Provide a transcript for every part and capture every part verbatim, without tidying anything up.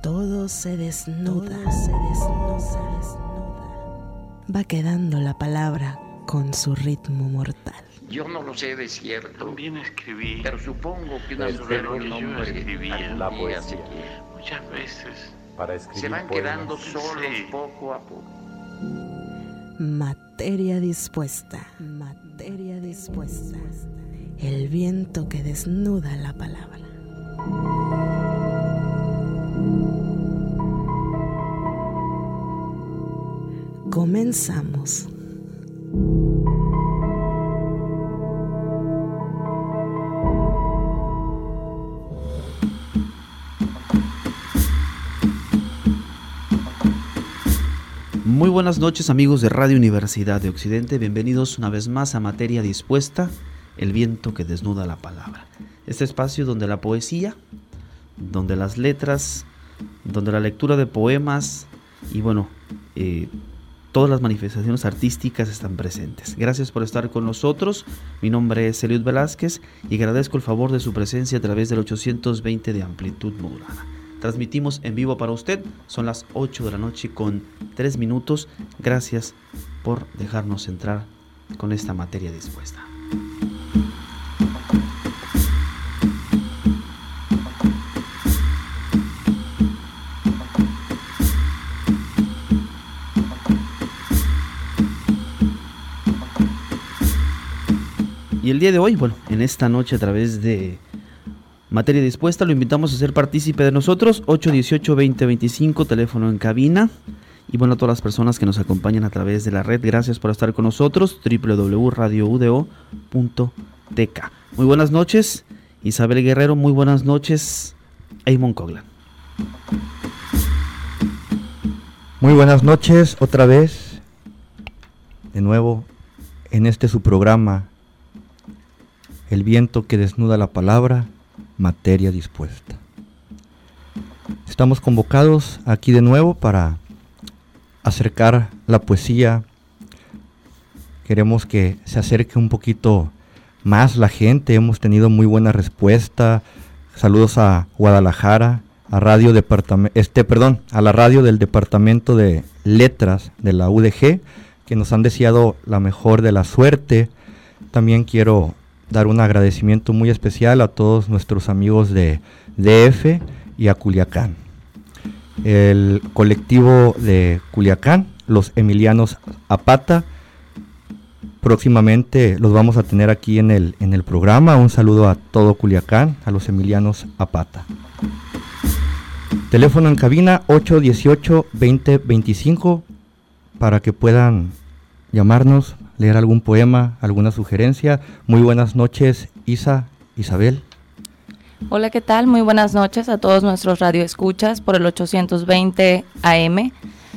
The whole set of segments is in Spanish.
Todo se desnuda, Todo se desnuda. Va quedando la palabra con su ritmo mortal. Yo no lo sé de cierto. También escribí, pero supongo que una desde mujer lo con que yo nombre escribía, algún la día poesía. se quiere. muchas veces. Para escribir Se van poemas. quedando solos Sí. poco a poco. Materia dispuesta, materia dispuesta. El viento que desnuda la palabra. Comenzamos. Muy buenas noches, amigos de Radio Universidad de Occidente, bienvenidos una vez más a Materia Dispuesta, el viento que desnuda la palabra. Este espacio donde la poesía, donde las letras, donde la lectura de poemas y bueno, eh, todas las manifestaciones artísticas están presentes. Gracias por estar con nosotros, mi nombre es Eliud Velázquez y agradezco el favor de su presencia a través del ochocientos veinte de amplitud modulada. Transmitimos en vivo para usted, son las ocho de la noche con tres minutos. Gracias por dejarnos entrar con esta materia dispuesta. Y el día de hoy, bueno, en esta noche a través de Materia Dispuesta, lo invitamos a ser partícipe de nosotros, ocho dieciocho veinte veinticinco, teléfono en cabina. Y bueno, a todas las personas que nos acompañan a través de la red, gracias por estar con nosotros, doble u doble u doble u punto radio u d o punto t k. Muy buenas noches, Isabel Guerrero, muy buenas noches, Eamon Coglan. Muy buenas noches, otra vez, de nuevo, en este su programa, El viento que desnuda la palabra, Materia Dispuesta. Estamos convocados aquí de nuevo para acercar la poesía. Queremos que se acerque un poquito más la gente. Hemos tenido muy buena respuesta. Saludos a Guadalajara, a Radio Departam- este, perdón, a la radio del Departamento de Letras de la U D G, que nos han deseado la mejor de la suerte. También quiero dar un agradecimiento muy especial a todos nuestros amigos de D F y a Culiacán. El colectivo de Culiacán, los Emilianos Zapata, próximamente los vamos a tener aquí en el, en el programa. Un saludo a todo Culiacán, a los Emilianos Zapata. Teléfono en cabina ocho dieciocho veinte veinticinco para que puedan llamarnos, leer algún poema, alguna sugerencia. Muy buenas noches, Isa, Isabel. Hola, ¿qué tal? Muy buenas noches a todos nuestros radioescuchas por el ochocientos veinte A M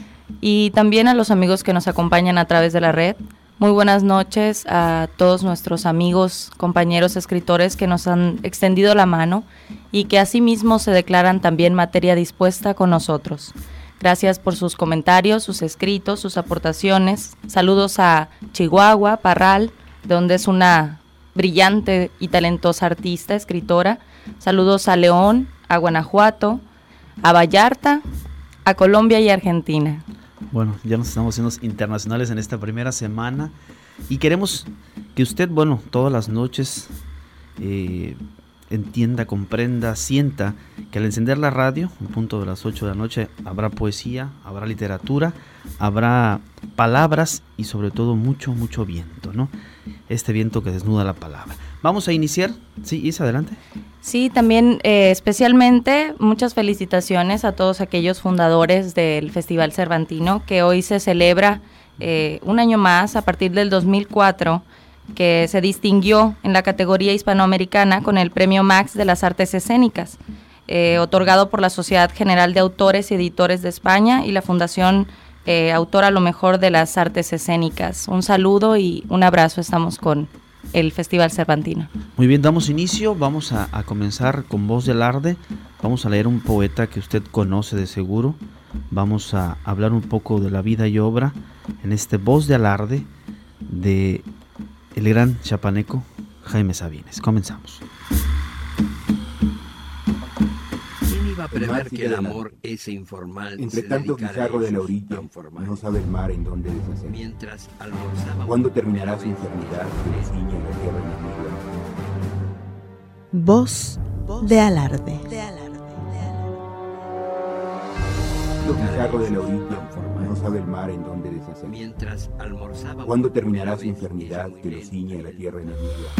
y también a los amigos que nos acompañan a través de la red. Muy buenas noches a todos nuestros amigos, compañeros escritores que nos han extendido la mano y que asimismo se declaran también materia dispuesta con nosotros. Gracias por sus comentarios, sus escritos, sus aportaciones. Saludos a Chihuahua, Parral, donde es una brillante y talentosa artista, escritora. Saludos a León, a Guanajuato, a Vallarta, a Colombia y Argentina. Bueno, ya nos estamos haciendo internacionales en esta primera semana y queremos que usted, bueno, todas las noches eh, entienda, comprenda, sienta que al encender la radio, en punto de las ocho de la noche, habrá poesía, habrá literatura, habrá palabras y sobre todo mucho, mucho viento, ¿no? Este viento que desnuda la palabra. Vamos a iniciar. Sí, Isa, adelante. Sí, también eh, especialmente muchas felicitaciones a todos aquellos fundadores del Festival Cervantino, que hoy se celebra eh, un año más a partir del dos mil cuatro, que se distinguió en la categoría hispanoamericana con el Premio Max de las Artes Escénicas, eh, otorgado por la Sociedad General de Autores y Editores de España y la Fundación eh, Autora a lo Mejor de las Artes Escénicas. Un saludo y un abrazo, estamos con el Festival Cervantino. Muy bien, damos inicio, vamos a, a comenzar con Voz de Alarde, vamos a leer un poeta que usted conoce de seguro, vamos a hablar un poco de la vida y obra en este Voz de Alarde de el gran chapaneco Jaime Sabines. Comenzamos. iba a prever que el amor ese informal entre se tanto dedicara guisarro a de la esos orilla, tan formales. no sabe el mar en dónde deshacer. Mientras almorzaba. ¿Cuándo terminará su enfermedad que le ciñe la tierra enemiga? Voz de alarde. Lo guisarro de la orilla, no sabe el mar en dónde deshacer. Mientras almorzaba. ¿Cuándo terminará su enfermedad que le ciñe la tierra enemiga?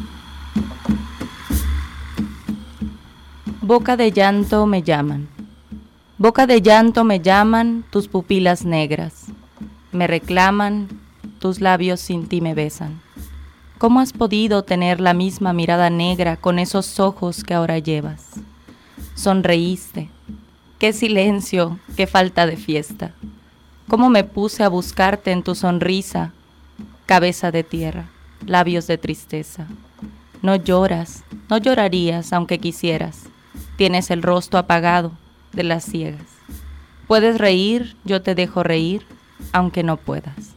Boca de llanto me llaman. Boca de llanto me llaman tus pupilas negras. Me reclaman, tus labios sin ti me besan. ¿Cómo has podido tener la misma mirada negra con esos ojos que ahora llevas? Sonreíste. Qué silencio, qué falta de fiesta. ¿Cómo me puse a buscarte en tu sonrisa? Cabeza de tierra, labios de tristeza. No lloras, no llorarías aunque quisieras. Tienes el rostro apagado de las ciegas. Puedes reír, yo te dejo reír, aunque no puedas.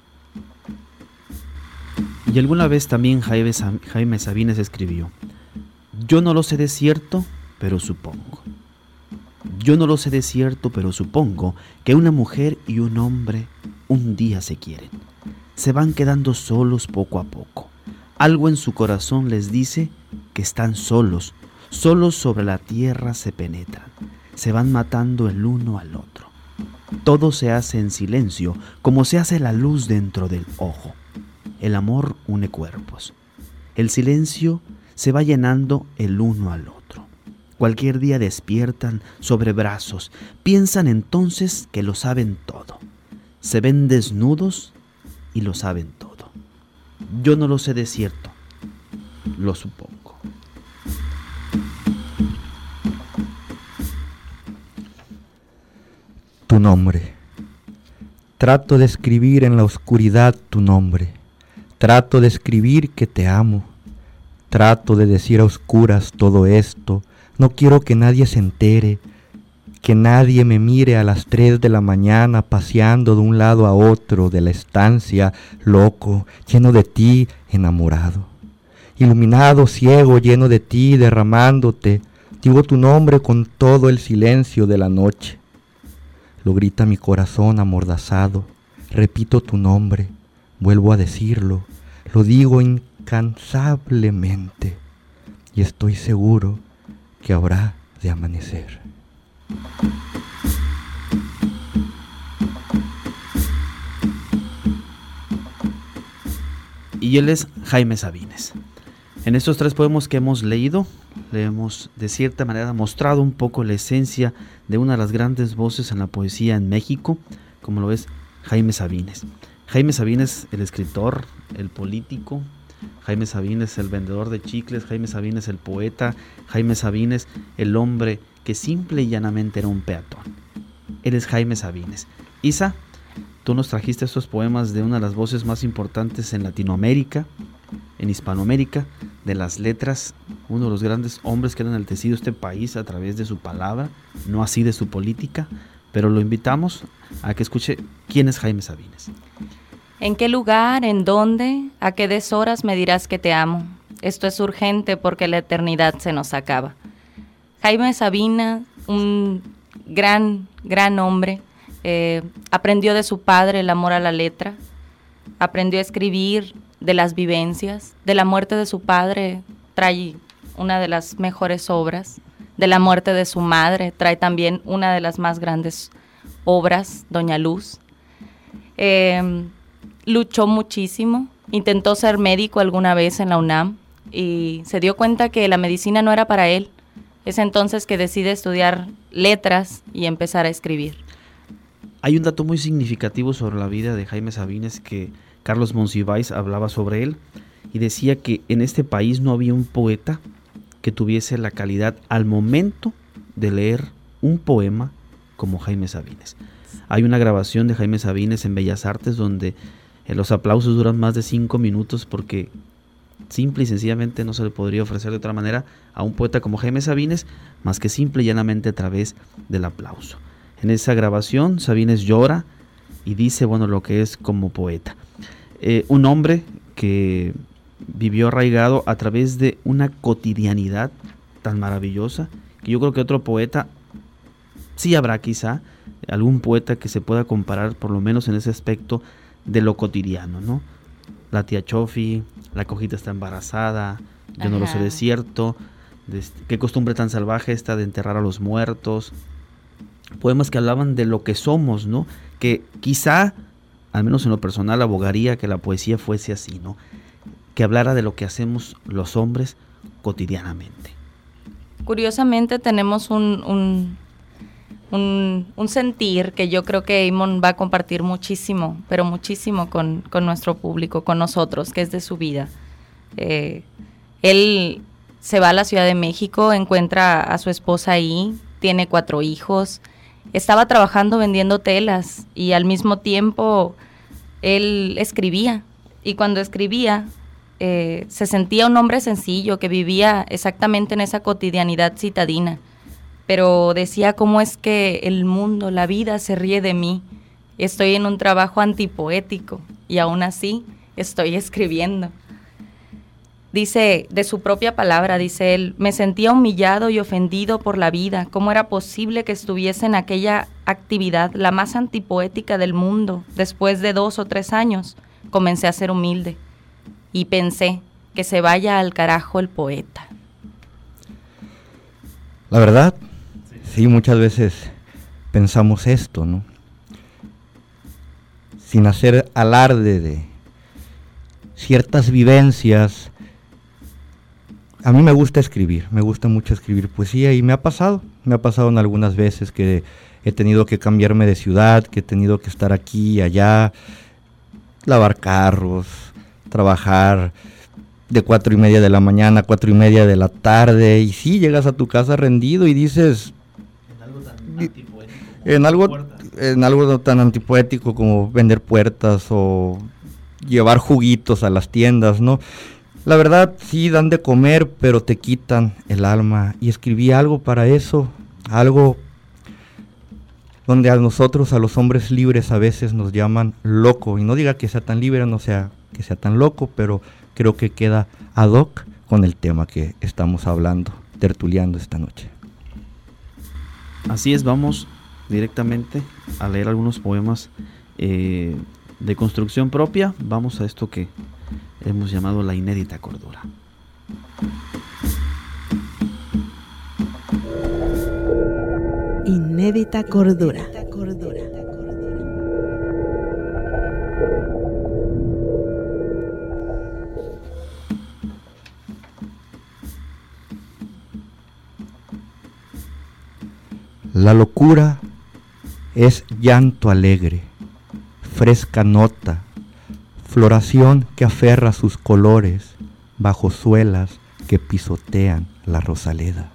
Y alguna vez también Jaime, Jaime Sabines escribió: yo no lo sé de cierto, pero supongo. Yo no lo sé de cierto, pero supongo que una mujer y un hombre un día se quieren. Se van quedando solos poco a poco. Algo en su corazón les dice que están solos. Solos sobre la tierra se penetran. Se van matando el uno al otro. Todo se hace en silencio, como se hace la luz dentro del ojo. El amor une cuerpos. El silencio se va llenando el uno al otro. Cualquier día despiertan sobre brazos, piensan entonces que lo saben todo. Se ven desnudos y lo saben todo. Yo no lo sé de cierto, lo supongo. Tu nombre. Trato de escribir en la oscuridad tu nombre. Trato de escribir que te amo. Trato de decir a oscuras todo esto. No quiero que nadie se entere, que nadie me mire a las tres de la mañana paseando de un lado a otro de la estancia, loco, lleno de ti, enamorado. Iluminado, ciego, lleno de ti, derramándote, digo tu nombre con todo el silencio de la noche. Lo grita mi corazón amordazado, repito tu nombre, vuelvo a decirlo, lo digo incansablemente y estoy seguro que habrá de amanecer. Y él es Jaime Sabines. En estos tres poemas que hemos leído, le hemos de cierta manera mostrado un poco la esencia de una de las grandes voces en la poesía en México, como lo es Jaime Sabines. Jaime Sabines, el escritor, el político, Jaime Sabines, el vendedor de chicles, Jaime Sabines, el poeta, Jaime Sabines, el hombre que simple y llanamente era un peatón. Él es Jaime Sabines. Isa, tú nos trajiste estos poemas de una de las voces más importantes en Latinoamérica, en Hispanoamérica, de las letras, uno de los grandes hombres que han enaltecido este país a través de su palabra, no así de su política, pero lo invitamos a que escuche quién es Jaime Sabines. ¿En qué lugar, en dónde, a qué deshoras me dirás que te amo? Esto es urgente porque la eternidad se nos acaba. Jaime Sabines, un gran, gran hombre, eh, aprendió de su padre el amor a la letra, aprendió a escribir de las vivencias, de la muerte de su padre trae una de las mejores obras, de la muerte de su madre trae también una de las más grandes obras, Doña Luz. Eh, luchó muchísimo, intentó ser médico alguna vez en la UNAM y se dio cuenta que la medicina no era para él. Es entonces que decide estudiar letras y empezar a escribir. Hay un dato muy significativo sobre la vida de Jaime Sabines que Carlos Monsiváis hablaba sobre él y decía que en este país no había un poeta que tuviese la calidad al momento de leer un poema como Jaime Sabines. Hay una grabación de Jaime Sabines en Bellas Artes donde eh, los aplausos duran más de cinco minutos porque simple y sencillamente no se le podría ofrecer de otra manera a un poeta como Jaime Sabines más que simple y llanamente a través del aplauso. En esa grabación Sabines llora y dice, bueno, lo que es como poeta. Eh, un hombre que vivió arraigado a través de una cotidianidad tan maravillosa que yo creo que otro poeta Sí habrá quizá algún poeta que se pueda comparar, por lo menos en ese aspecto, de lo cotidiano, ¿no? La tía Chofi, la cojita está embarazada, yo Ajá. no lo sé de cierto, de, qué costumbre tan salvaje esta de enterrar a los muertos. Poemas que hablaban de lo que somos, ¿no? Que quizá, al menos en lo personal, abogaría que la poesía fuese así, ¿no? Que hablara de lo que hacemos los hombres cotidianamente. Curiosamente tenemos un, un, un, un sentir que yo creo que Eamon va a compartir muchísimo, pero muchísimo con, con nuestro público, con nosotros, que es de su vida. Eh, él se va a la Ciudad de México, encuentra a su esposa ahí, tiene cuatro hijos, estaba trabajando vendiendo telas y al mismo tiempo él escribía. Y cuando escribía, eh, se sentía un hombre sencillo que vivía exactamente en esa cotidianidad citadina. Pero decía, ¿cómo es que el mundo, la vida se ríe de mí? Estoy en un trabajo antipoético y aún así estoy escribiendo. Dice, de su propia palabra, dice él, me sentía humillado y ofendido por la vida. ¿Cómo era posible que estuviese en aquella actividad, la más antipoética del mundo? Después de dos o tres años, comencé a ser humilde y pensé que se vaya al carajo el poeta. La verdad, sí, muchas veces pensamos esto, ¿no? Sin hacer alarde de ciertas vivencias. A mí me gusta escribir, me gusta mucho escribir poesía y me ha pasado, me ha pasado en algunas veces que he tenido que cambiarme de ciudad, que he tenido que estar aquí y allá, lavar carros, trabajar de cuatro y media de la mañana a cuatro y media de la tarde, y sí, llegas a tu casa rendido y dices... En algo tan antipoético. En algo, en algo tan antipoético como vender puertas o llevar juguitos a las tiendas, ¿no? La verdad, sí dan de comer, pero te quitan el alma. Y escribí algo para eso, algo donde a nosotros, a los hombres libres, a veces nos llaman loco. Y no diga que sea tan libre, no sea que sea tan loco, pero creo que queda ad hoc con el tema que estamos hablando, tertuliando esta noche. Así es, vamos directamente a leer algunos poemas eh, de construcción propia. Vamos a esto que hemos llamado la inédita cordura. Inédita cordura. La locura es llanto alegre, fresca nota, floración que aferra sus colores bajo suelas que pisotean la rosaleda.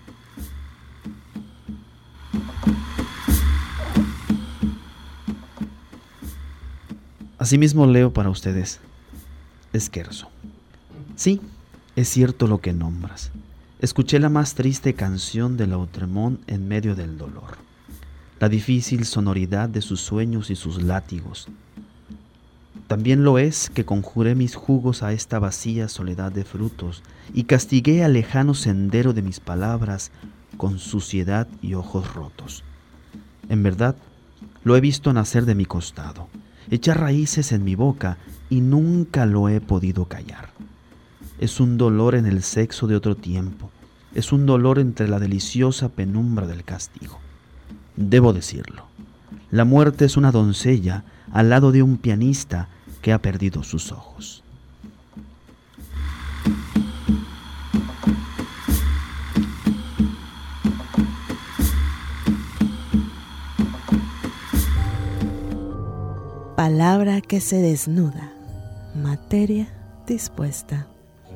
Asimismo leo para ustedes Esquerzo. Sí, es cierto lo que nombras. Escuché la más triste canción de Lautremont en medio del dolor, la difícil sonoridad de sus sueños y sus látigos. También lo es que conjuré mis jugos a esta vacía soledad de frutos y castigué al lejano sendero de mis palabras con suciedad y ojos rotos. En verdad, lo he visto nacer de mi costado, echar raíces en mi boca y nunca lo he podido callar. Es un dolor en el sexo de otro tiempo, es un dolor entre la deliciosa penumbra del castigo. Debo decirlo, la muerte es una doncella al lado de un pianista que ha perdido sus ojos. Palabra que se desnuda, materia dispuesta.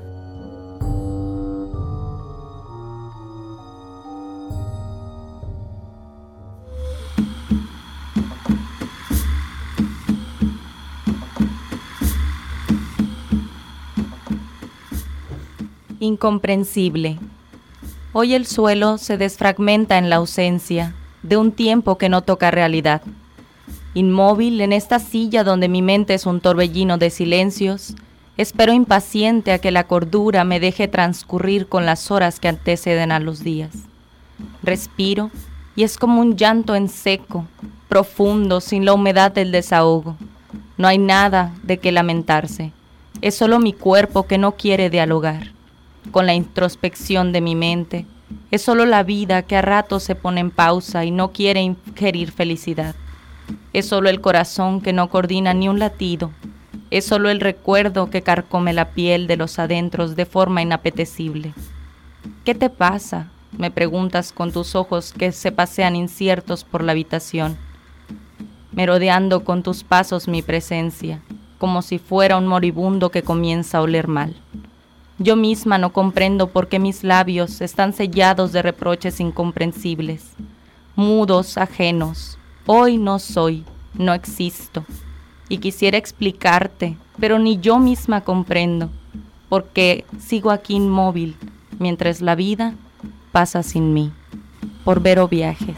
Incomprensible. Hoy el suelo se desfragmenta en la ausencia de un tiempo que no toca realidad. Inmóvil en esta silla donde mi mente es un torbellino de silencios, espero impaciente a que la cordura me deje transcurrir con las horas que anteceden a los días. Respiro y es como un llanto en seco, profundo, sin la humedad del desahogo. No hay nada de qué lamentarse, es solo mi cuerpo que no quiere dialogar con la introspección de mi mente. Es solo la vida que a ratos se pone en pausa y no quiere ingerir felicidad. Es solo el corazón que no coordina ni un latido. Es solo el recuerdo que carcome la piel de los adentros de forma inapetecible. ¿Qué te pasa?, me preguntas con tus ojos que se pasean inciertos por la habitación, merodeando con tus pasos mi presencia, como si fuera un moribundo que comienza a oler mal. Yo misma no comprendo por qué mis labios están sellados de reproches incomprensibles, mudos, ajenos. Hoy no soy, no existo, y quisiera explicarte, pero ni yo misma comprendo, porque sigo aquí inmóvil, mientras la vida pasa sin mí. Por Vero Viajes.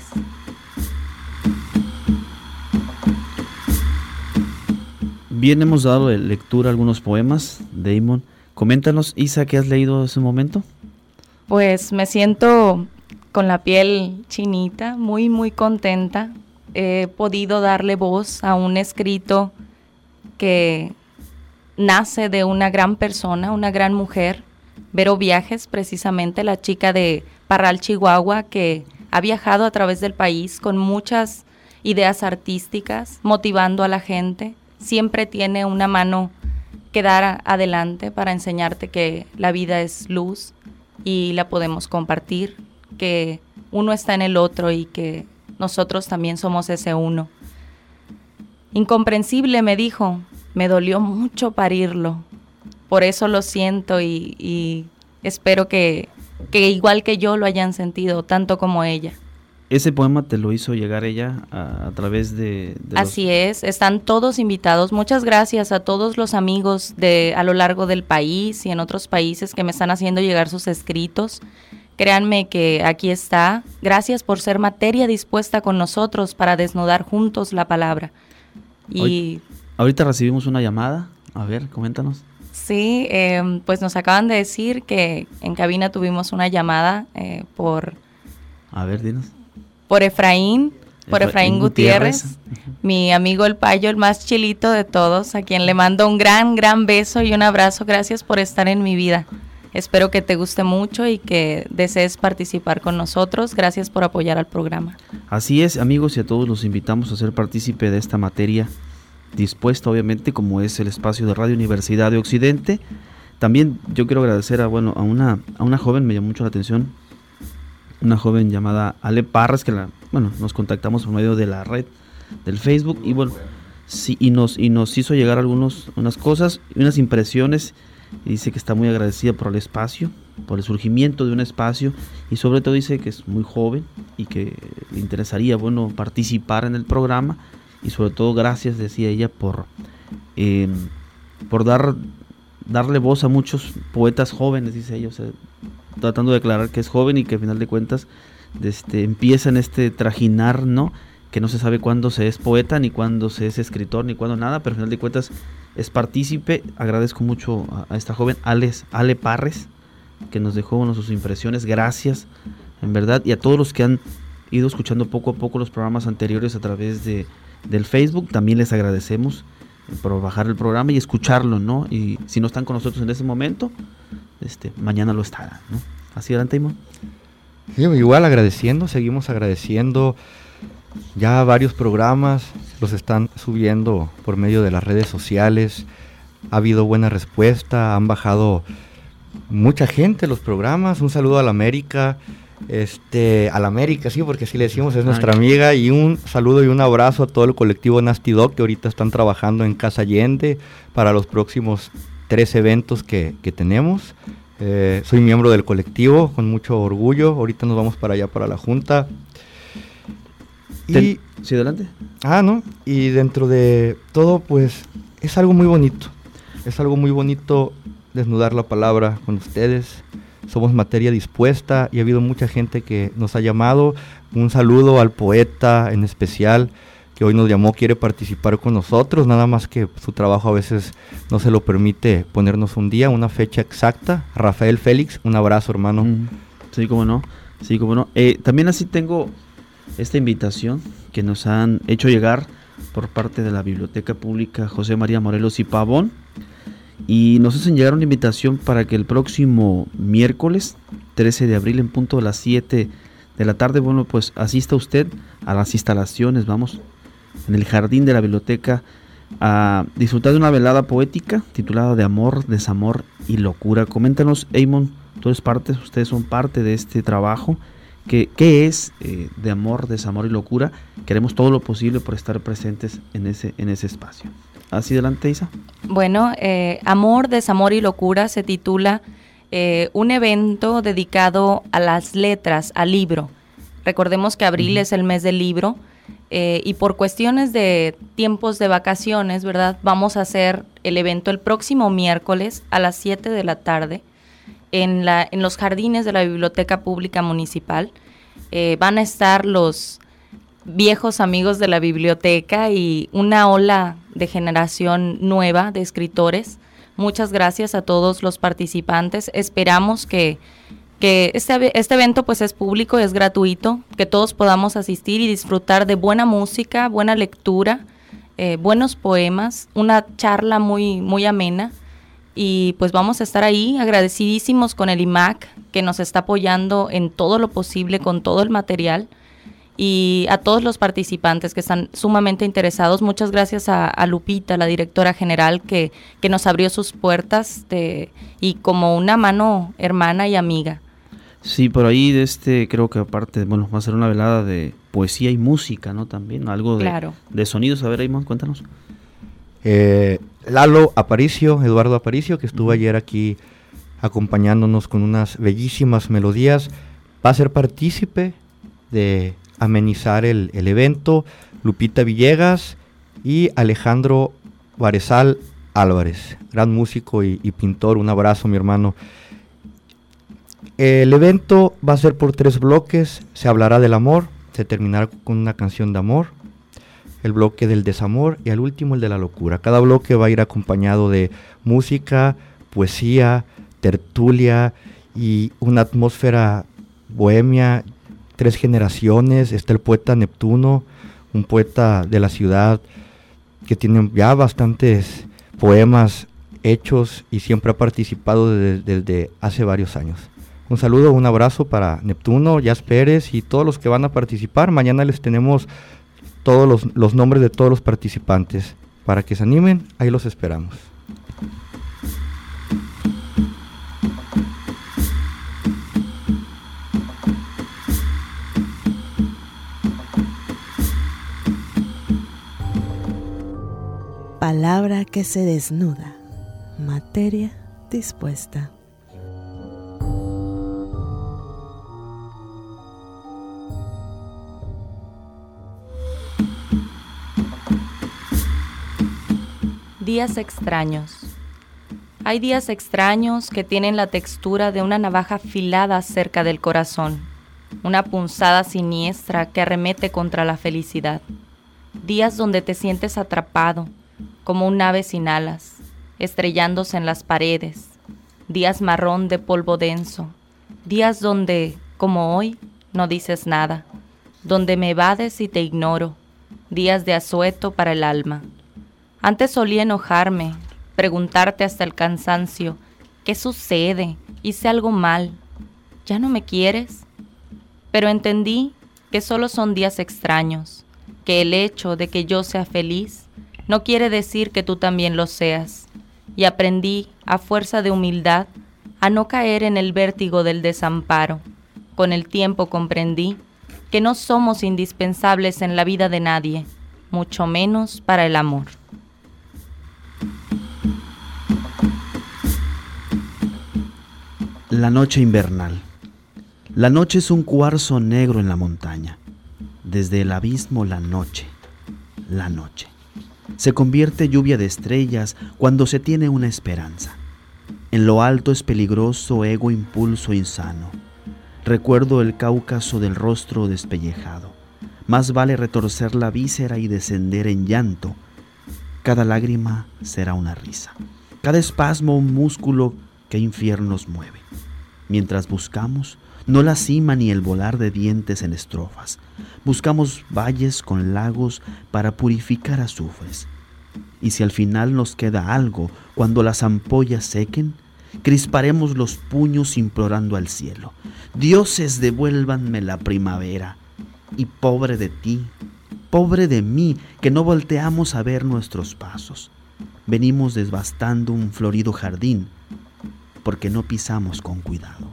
Bien, hemos dado lectura a algunos poemas, Damon. Coméntanos, Isa, ¿qué has leído en ese momento? Pues me siento con la piel chinita, muy muy contenta. He podido darle voz a un escrito que nace de una gran persona, una gran mujer, Vero Viajes, precisamente la chica de Parral, Chihuahua, que ha viajado a través del país con muchas ideas artísticas, motivando a la gente. Siempre tiene una mano que dar adelante para enseñarte que la vida es luz y la podemos compartir, que uno está en el otro y que nosotros también somos ese uno. Incomprensible, me dijo, me dolió mucho parirlo, por eso lo siento y, y espero que, que igual que yo lo hayan sentido, tanto como ella. Ese poema te lo hizo llegar ella a, a través de... de Así los... es, están todos invitados. Muchas gracias a todos los amigos de a lo largo del país y en otros países que me están haciendo llegar sus escritos. Créanme que aquí está. Gracias por ser materia dispuesta con nosotros para desnudar juntos la palabra. Y Hoy, ahorita recibimos una llamada. A ver, coméntanos. Sí, eh, pues nos acaban de decir que en cabina tuvimos una llamada eh, por... A ver, dinos. Por Efraín, por Efra- Efraín Gutiérrez, Gutiérrez, mi amigo el Payo, el más chilito de todos, a quien le mando un gran, gran beso y un abrazo. Gracias por estar en mi vida. Espero que te guste mucho y que desees participar con nosotros. Gracias por apoyar al programa. Así es, amigos, y a todos los invitamos a ser partícipe de esta materia dispuesta, obviamente, como es el espacio de Radio Universidad de Occidente. También yo quiero agradecer a, bueno, a una, a una joven, me llamó mucho la atención, una joven llamada Ale Parras, que la, bueno, nos contactamos por medio de la red del Facebook y bueno, sí, y nos y nos hizo llegar algunos unas cosas, unas impresiones, y dice que está muy agradecida por el espacio, por el surgimiento de un espacio, y sobre todo dice que es muy joven y que le interesaría, bueno, participar en el programa, y sobre todo gracias, decía ella, por eh, por dar darle voz a muchos poetas jóvenes, dice ella, o sea, tratando de aclarar que es joven y que al final de cuentas este, empieza en este trajinar, ¿no? Que no se sabe cuándo se es poeta, ni cuándo se es escritor, ni cuándo nada, pero al final de cuentas es partícipe. Agradezco mucho a, a esta joven, Alex, Ale Parres, que nos dejó bueno, sus impresiones, gracias, en verdad, y a todos los que han ido escuchando poco a poco los programas anteriores a través de, del Facebook, también les agradecemos por bajar el programa y escucharlo, ¿no? Y si no están con nosotros en ese momento, este, mañana lo estarán, ¿no? Así, adelante, Imón. Sí, igual agradeciendo, seguimos agradeciendo. Ya varios programas los están subiendo por medio de las redes sociales. Ha habido buena respuesta, han bajado mucha gente los programas. Un saludo a la América, este, a la América, sí, porque así le decimos, es nuestra amiga. Y un saludo y un abrazo a todo el colectivo Nasty Dog, que ahorita están trabajando en Casa Allende para los próximos tres eventos que, que tenemos. Eh, soy miembro del colectivo, con mucho orgullo. Ahorita nos vamos para allá, para la Junta. Y, sí, adelante. Ah, ¿no? Y dentro de todo, pues, es algo muy bonito. Es algo muy bonito desnudar la palabra con ustedes. Somos materia dispuesta y ha habido mucha gente que nos ha llamado. Un saludo al poeta en especial, que hoy nos llamó, quiere participar con nosotros, nada más que su trabajo a veces no se lo permite ponernos un día, una fecha exacta. Rafael Félix, un abrazo, hermano. Mm, sí, cómo no, sí, cómo no. Eh, también así tengo esta invitación que nos han hecho llegar por parte de la Biblioteca Pública José María Morelos y Pavón, y nos hacen llegar una invitación para que el próximo miércoles trece de abril en punto de las siete de la tarde, bueno, pues asista usted a las instalaciones, vamos, en el jardín de la biblioteca, a disfrutar de una velada poética titulada De amor, desamor y locura. Coméntanos, Eymond, tú eres parte, ustedes son parte de este trabajo. ¿Qué, qué es eh, De amor, desamor y locura? Queremos todo lo posible por estar presentes en ese, en ese espacio. Así adelante, Isa. Bueno, eh, Amor, desamor y locura se titula eh, un evento dedicado a las letras, al libro. Recordemos que abril uh-huh. es el mes del libro. Eh, y por cuestiones de tiempos de vacaciones, ¿verdad? Vamos a hacer el evento el próximo miércoles a las siete de la tarde en, la, en los jardines de la Biblioteca Pública Municipal. Eh, van a estar los viejos amigos de la biblioteca y una ola de generación nueva de escritores. Muchas gracias a todos los participantes. Esperamos que que este, este evento pues es público, es gratuito, que todos podamos asistir y disfrutar de buena música, buena lectura, eh, buenos poemas, una charla muy, muy amena, y pues vamos a estar ahí agradecidísimos con el I M A C, que nos está apoyando en todo lo posible con todo el material, y a todos los participantes que están sumamente interesados. Muchas gracias a, a Lupita, la directora general, que, que nos abrió sus puertas de, y como una mano hermana y amiga. Sí, por ahí de este, creo que aparte, bueno, va a ser una velada de poesía y música, ¿no? También, algo de, claro. de sonidos. A ver, Eymond, cuéntanos. Eh, Lalo Aparicio, Eduardo Aparicio, que estuvo uh-huh. ayer aquí acompañándonos con unas bellísimas melodías, va a ser partícipe de amenizar el, el evento. Lupita Villegas y Alejandro Varezal Álvarez, gran músico y, y pintor. Un abrazo, mi hermano. El evento va a ser por tres bloques. Se hablará del amor, se terminará con una canción de amor, el bloque del desamor y al último el de la locura. Cada bloque va a ir acompañado de música, poesía, tertulia y una atmósfera bohemia, tres generaciones. Está el poeta Neptuno, un poeta de la ciudad que tiene ya bastantes poemas hechos y siempre ha participado desde, desde hace varios años. Un saludo, un abrazo para Neptuno, Jazz Pérez y todos los que van a participar. Mañana les tenemos todos los, los nombres de todos los participantes. Para que se animen, ahí los esperamos. Palabra que se desnuda, materia dispuesta. Días extraños. Hay días extraños que tienen la textura de una navaja afilada cerca del corazón, una punzada siniestra que arremete contra la felicidad. Días donde te sientes atrapado, como un ave sin alas, estrellándose en las paredes. Días marrón de polvo denso. Días donde, como hoy, no dices nada, donde me evades y te ignoro. Días de asueto para el alma. Antes solía enojarme, preguntarte hasta el cansancio, ¿qué sucede? Hice algo mal. ¿Ya no me quieres? Pero entendí que solo son días extraños, que el hecho de que yo sea feliz no quiere decir que tú también lo seas. Y aprendí, a fuerza de humildad, a no caer en el vértigo del desamparo. Con el tiempo comprendí que no somos indispensables en la vida de nadie, mucho menos para el amor. La noche invernal. La noche es un cuarzo negro en la montaña. Desde el abismo la noche, la noche. Se convierte lluvia de estrellas cuando se tiene una esperanza. En lo alto es peligroso ego impulso insano. Recuerdo el cáucaso del rostro despellejado. Más vale retorcer la víscera y descender en llanto. Cada lágrima será una risa. Cada espasmo un músculo que infiernos mueve. Mientras buscamos, no la cima ni el volar de dientes en estrofas. Buscamos valles con lagos para purificar azufres. Y si al final nos queda algo, cuando las ampollas sequen, crisparemos los puños implorando al cielo: dioses, devuélvanme la primavera. Y pobre de ti, pobre de mí, que no volteamos a ver nuestros pasos. Venimos devastando un florido jardín porque no pisamos con cuidado.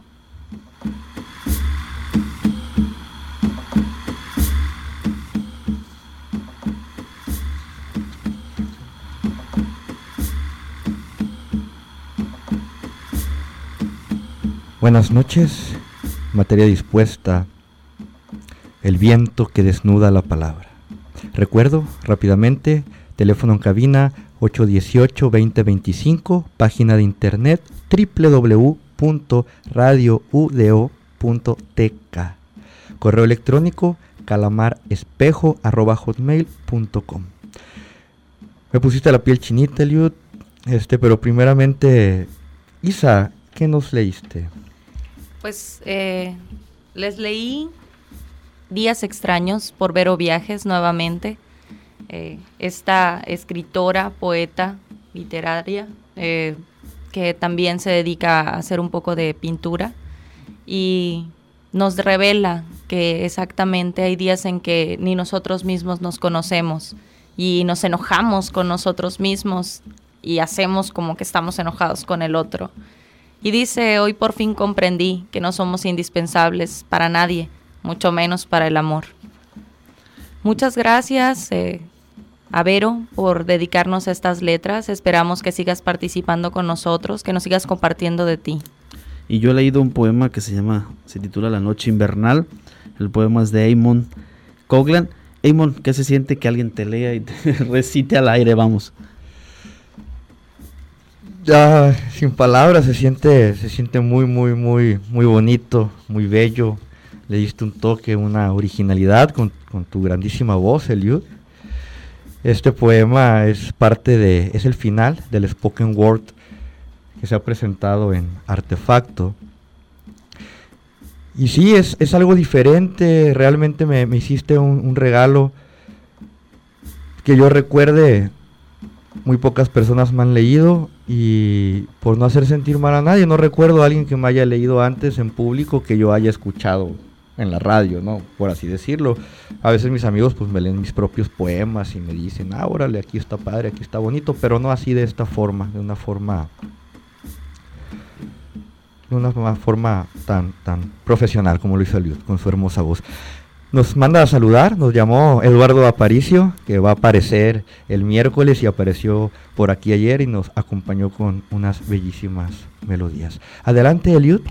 Buenas noches, materia dispuesta, el viento que desnuda la palabra. Recuerdo rápidamente, teléfono en cabina ocho uno ocho, veinte veinticinco, página de internet doble u doble u doble u punto radio u d o punto t k, correo electrónico calamarespejo arroba hotmail punto com. Me pusiste la piel chinita, Eliud, este, pero primeramente, Isa, ¿qué nos leíste? Pues eh, les leí Días extraños por Vero Viajes nuevamente. Eh, esta escritora, poeta, literaria, eh, que también se dedica a hacer un poco de pintura, y nos revela que exactamente hay días en que ni nosotros mismos nos conocemos y nos enojamos con nosotros mismos y hacemos como que estamos enojados con el otro. Y dice: hoy por fin comprendí que no somos indispensables para nadie, mucho menos para el amor. Muchas gracias eh, a Vero por dedicarnos a estas letras. Esperamos que sigas participando con nosotros, que nos sigas compartiendo de ti. Y yo he leído un poema que se llama, se titula La noche invernal. El poema es de Eamon Coughlin. Eamon, ¿qué se siente que alguien te lea y te recite al aire? Vamos. Ya, sin palabras, se siente, se siente muy, muy, muy, muy bonito, muy bello. Le diste un toque, una originalidad con, con tu grandísima voz, Eliud. Este poema es parte de, es el final del spoken word que se ha presentado en Artefacto. Y sí, es, es algo diferente. Realmente me, me hiciste un, un regalo que yo recuerde. Muy pocas personas me han leído, y por no hacer sentir mal a nadie, no recuerdo a alguien que me haya leído antes en público que yo haya escuchado en la radio, ¿no? Por así decirlo. A veces mis amigos pues me leen mis propios poemas y me dicen: ah, órale, aquí está padre, aquí está bonito, pero no así de esta forma, de una forma, de una forma tan, tan profesional como lo hizo Eliud, con su hermosa voz. Nos manda a saludar, nos llamó Eduardo Aparicio, que va a aparecer el miércoles y apareció por aquí ayer y nos acompañó con unas bellísimas melodías. Adelante, Eliud.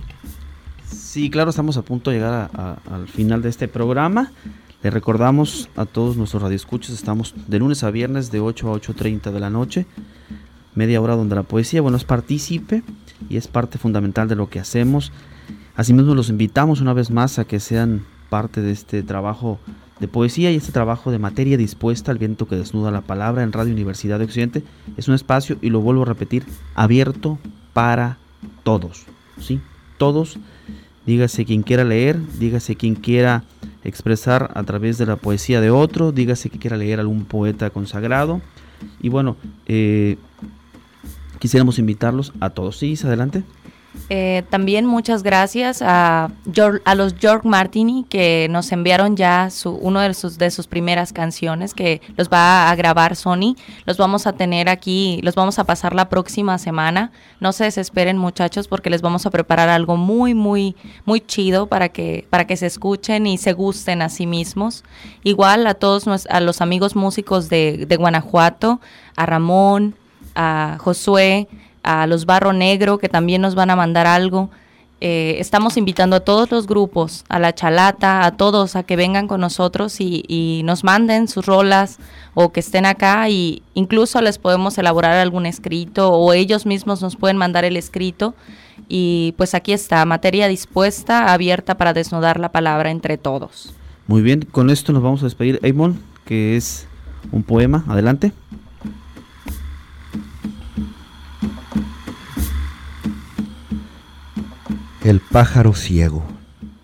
Sí, claro, estamos a punto de llegar a, a, al final de este programa. Le recordamos a todos nuestros radioescuchos, estamos de lunes a viernes de ocho a ocho treinta de la noche, media hora donde la poesía, bueno, es partícipe y es parte fundamental de lo que hacemos. Asimismo, los invitamos una vez más a que sean parte de este trabajo de poesía y este trabajo de materia dispuesta, el viento que desnuda la palabra, en Radio Universidad de Occidente. Es un espacio, y lo vuelvo a repetir, abierto para todos, ¿sí? Todos, dígase quien quiera leer, dígase quien quiera expresar a través de la poesía de otro, dígase que quiera leer algún poeta consagrado. Y bueno, eh, quisiéramos invitarlos a todos. ¿Sí? Adelante. Eh, también muchas gracias a, George, a los George Martini, que nos enviaron ya su, uno de sus, de sus primeras canciones, que los va a grabar Sony. Los vamos a tener aquí, los vamos a pasar la próxima semana. No se desesperen, muchachos, porque les vamos a preparar algo muy, muy, muy chido para que, para que se escuchen y se gusten a sí mismos. Igual a todos nos, a los amigos músicos de, de Guanajuato, a Ramón, a Josué, a los Barro Negro, que también nos van a mandar algo. Eh, estamos invitando a todos los grupos, a La Chalata, a todos, a que vengan con nosotros y, y nos manden sus rolas, o que estén acá, y incluso les podemos elaborar algún escrito, o ellos mismos nos pueden mandar el escrito. Y pues aquí está, materia dispuesta, abierta para desnudar la palabra entre todos. Muy bien, con esto nos vamos a despedir. Eamon, que es un poema, adelante. El pájaro ciego.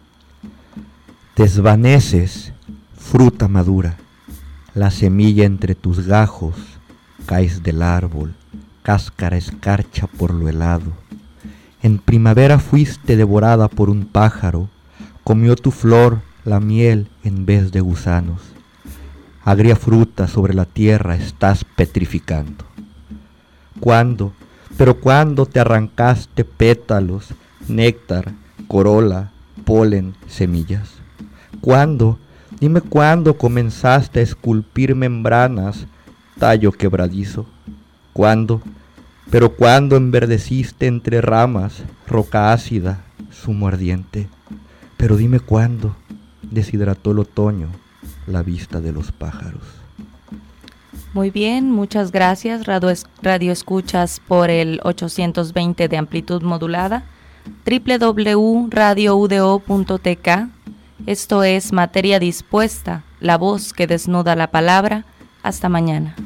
Desvaneces, fruta madura, la semilla entre tus gajos, caes del árbol, cáscara escarcha por lo helado. En primavera fuiste devorada por un pájaro, comió tu flor la miel en vez de gusanos. Agria fruta sobre la tierra estás petrificando. ¿Cuándo, pero cuándo te arrancaste pétalos, néctar, corola, polen, semillas? ¿Cuándo, dime cuándo comenzaste a esculpir membranas, tallo quebradizo? ¿Cuándo, pero cuándo enverdeciste entre ramas, roca ácida, zumo ardiente? Pero dime cuándo deshidrató el otoño la vista de los pájaros. Muy bien, muchas gracias Radio, es- Radio Escuchas por el ochocientos veinte de amplitud modulada, doble u doble u doble u punto radio u d o punto t k. Esto es Materia Dispuesta, la voz que desnuda la palabra. Hasta mañana.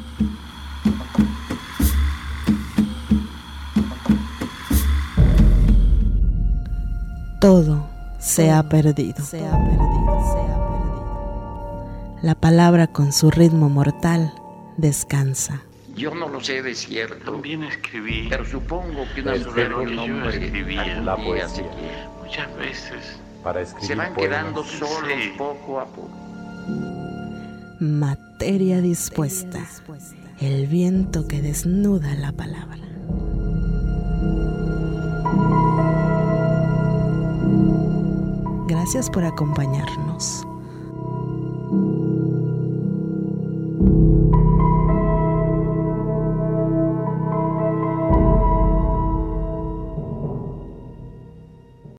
Todo se ha perdido. Se ha perdido. Se ha perdido. La palabra con su ritmo mortal descansa. Yo no lo sé de cierto, También escribí pero supongo que una sobre mujer lo o que un yo hombre escribía. algún La día poesía. se quieren. muchas veces. Para escribir Se van poemas. quedando solos Sí. poco a poco. Materia dispuesta. El viento que desnuda la palabra. Gracias por acompañarnos.